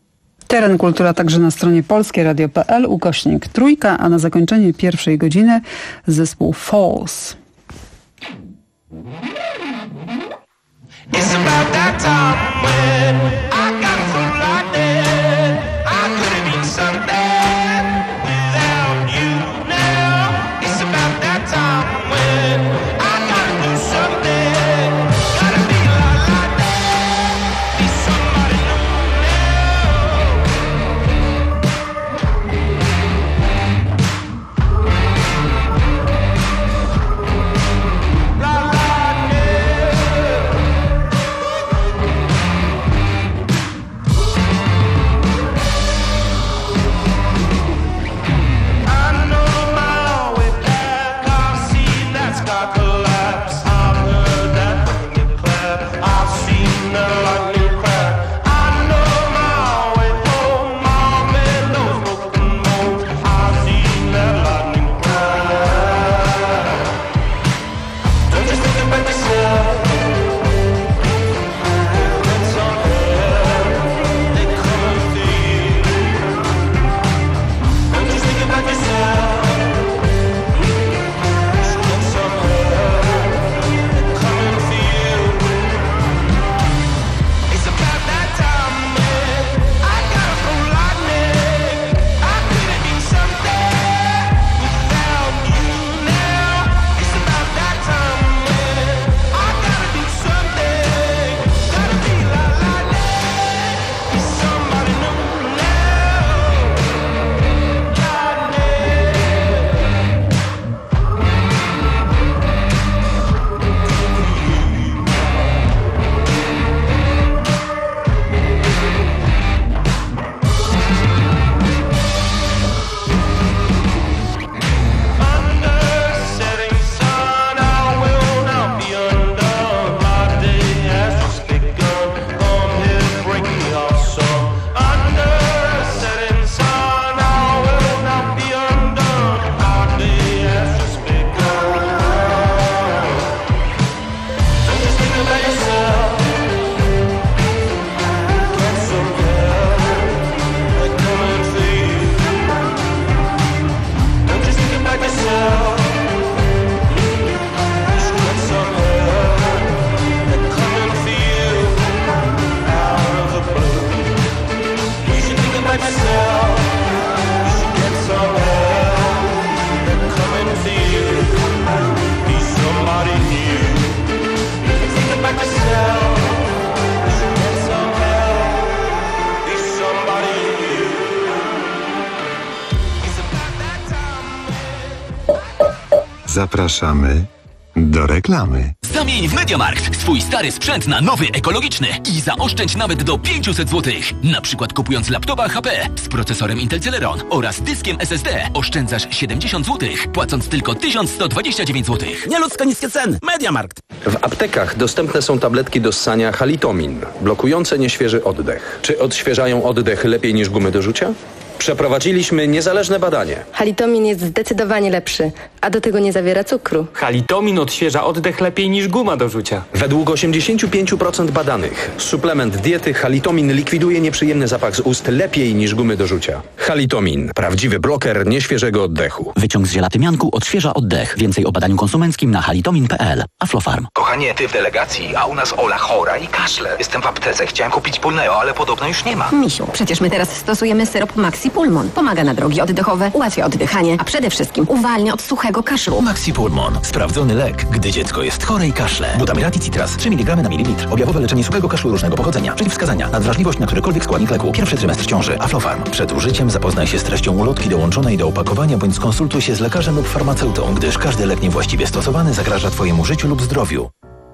Teren Kultura także na stronie polskieradio kropka p l, ukośnik trójka, a na zakończenie pierwszej godziny zespół Falls. It's about that time when I got so locked I couldn't mean something without you now. It's about that time when I gotta do something. Gotta be like, like that. Be somebody new now. La, la, yeah. Zapraszamy do reklamy. Zamień w MediaMarkt swój stary sprzęt na nowy, ekologiczny i zaoszczędź nawet do pięćset złotych. Na przykład kupując laptopa H P z procesorem Intel Celeron oraz dyskiem S S D oszczędzasz siedemdziesiąt złotych, płacąc tylko tysiąc sto dwadzieścia dziewięć złotych. Nieludzko niskie ceny. MediaMarkt. W aptekach dostępne są tabletki do ssania Halitomin, blokujące nieświeży oddech. Czy odświeżają oddech lepiej niż gumy do rzucia? Przeprowadziliśmy niezależne badanie. Halitomin jest zdecydowanie lepszy, a do tego nie zawiera cukru. Halitomin odświeża oddech lepiej niż guma do rzucia. Według osiemdziesiąt pięć procent badanych suplement diety Halitomin likwiduje nieprzyjemny zapach z ust lepiej niż gumy do rzucia. Halitomin. Prawdziwy bloker nieświeżego oddechu. Wyciąg z żelatymianku odświeża oddech. Więcej o badaniu konsumenckim na halitomin kropka p l. Aflofarm. Kochanie, ty w delegacji, a u nas Ola chora i kaszle. Jestem w aptece, chciałem kupić Pulneo, ale podobno już nie ma. Misiu, przecież my teraz stosujemy syrop Maxi Pulmon. Pomaga na drogi oddechowe, ułatwia oddychanie, a przede wszystkim uwalnia od suchego kaszlu. Maxi Pulmon. Sprawdzony lek, gdy dziecko jest chore i kaszle. Butamirati Citras. trzy miligramy na mililitr. Objawowe leczenie suchego kaszlu różnego pochodzenia. Przeciwwskazania. Nadwrażliwość na którykolwiek składnik leku. Pierwszy trymestr ciąży. Aflofarm. Przed użyciem zapoznaj się z treścią ulotki dołączonej do opakowania bądź skonsultuj się z lekarzem lub farmaceutą, gdyż każdy lek niewłaściwie stosowany zagraża Twojemu życiu lub zdrowiu.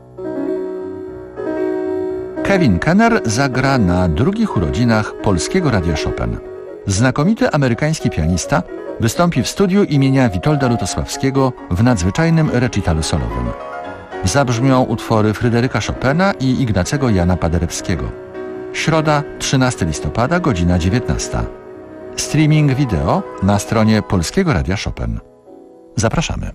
Kevin Kenner zagra na drugich urodzinach Polskiego Radia Chopin. Znakomity amerykański pianista wystąpi w studiu imienia Witolda Lutosławskiego w nadzwyczajnym recitalu solowym. Zabrzmią utwory Fryderyka Chopina i Ignacego Jana Paderewskiego. Środa, trzynastego listopada, godzina dziewiętnasta. Streaming wideo na stronie Polskiego Radia Chopin. Zapraszamy.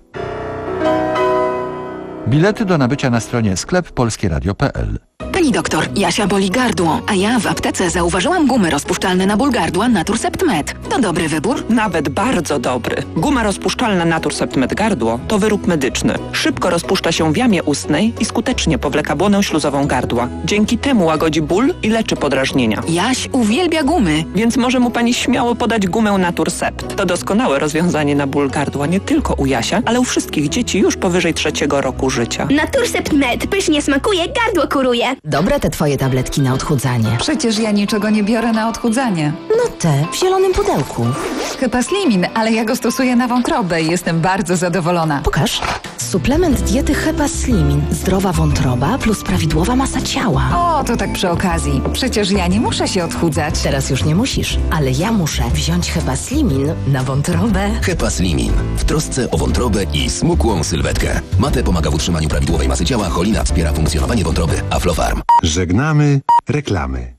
Bilety do nabycia na stronie sklep polskieradio kropka p l. Pani doktor, Jasia boli gardło, a ja w aptece zauważyłam gumy rozpuszczalne na ból gardła Naturcept Med. To dobry wybór? Nawet bardzo dobry. Guma rozpuszczalna Naturcept Med gardło to wyrób medyczny. Szybko rozpuszcza się w jamie ustnej i skutecznie powleka błonę śluzową gardła. Dzięki temu łagodzi ból i leczy podrażnienia. Jaś uwielbia gumy. Więc może mu pani śmiało podać gumę Naturcept. To doskonałe rozwiązanie na ból gardła nie tylko u Jasia, ale u wszystkich dzieci już powyżej trzeciego roku życia. Naturcept Med pysznie smakuje, gardło kuruje. Dobre te twoje tabletki na odchudzanie. Przecież ja niczego nie biorę na odchudzanie. No te, w zielonym pudełku. Hepaslimin, ale ja go stosuję na wątrobę i jestem bardzo zadowolona. Pokaż. Suplement diety Hepaslimin. Zdrowa wątroba plus prawidłowa masa ciała. O, to tak przy okazji. Przecież ja nie muszę się odchudzać. Teraz już nie musisz, ale ja muszę wziąć Hepaslimin na wątrobę. Hepaslimin. W trosce o wątrobę i smukłą sylwetkę. Mate pomaga w utrzymaniu prawidłowej masy ciała, cholina wspiera funkcjonowanie wątroby. Aflofarm. Żegnamy reklamy.